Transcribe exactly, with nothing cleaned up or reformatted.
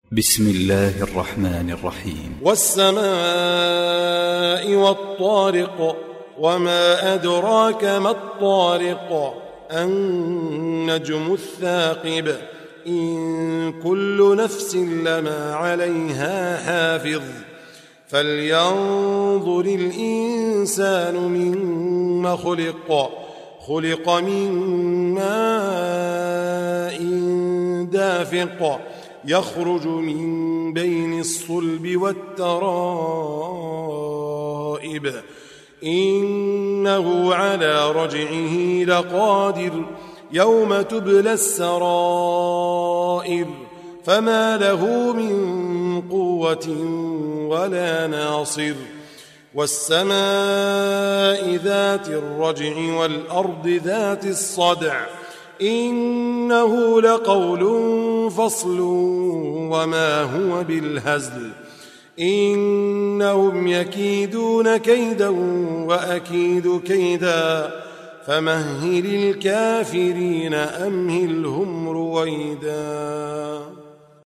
بسم الله الرحمن الرحيم. والسماء والطارق وما أدراك ما الطارق النجم الثاقب إن كل نفس لما عليها حافظ فلينظر الإنسان مما خلق خلق من ماء دافق يخرج من بين الصلب والترائب إنه على رجعه لقادر يوم تبلى السرائر فما له من قوة ولا ناصر والسماء ذات الرجع والأرض ذات الصدع إنه لقول فصل وما هو بالهزل إنهم يكيدون كيدا وأكيد كيدا فمهل الكافرين أمهلهم رويدا.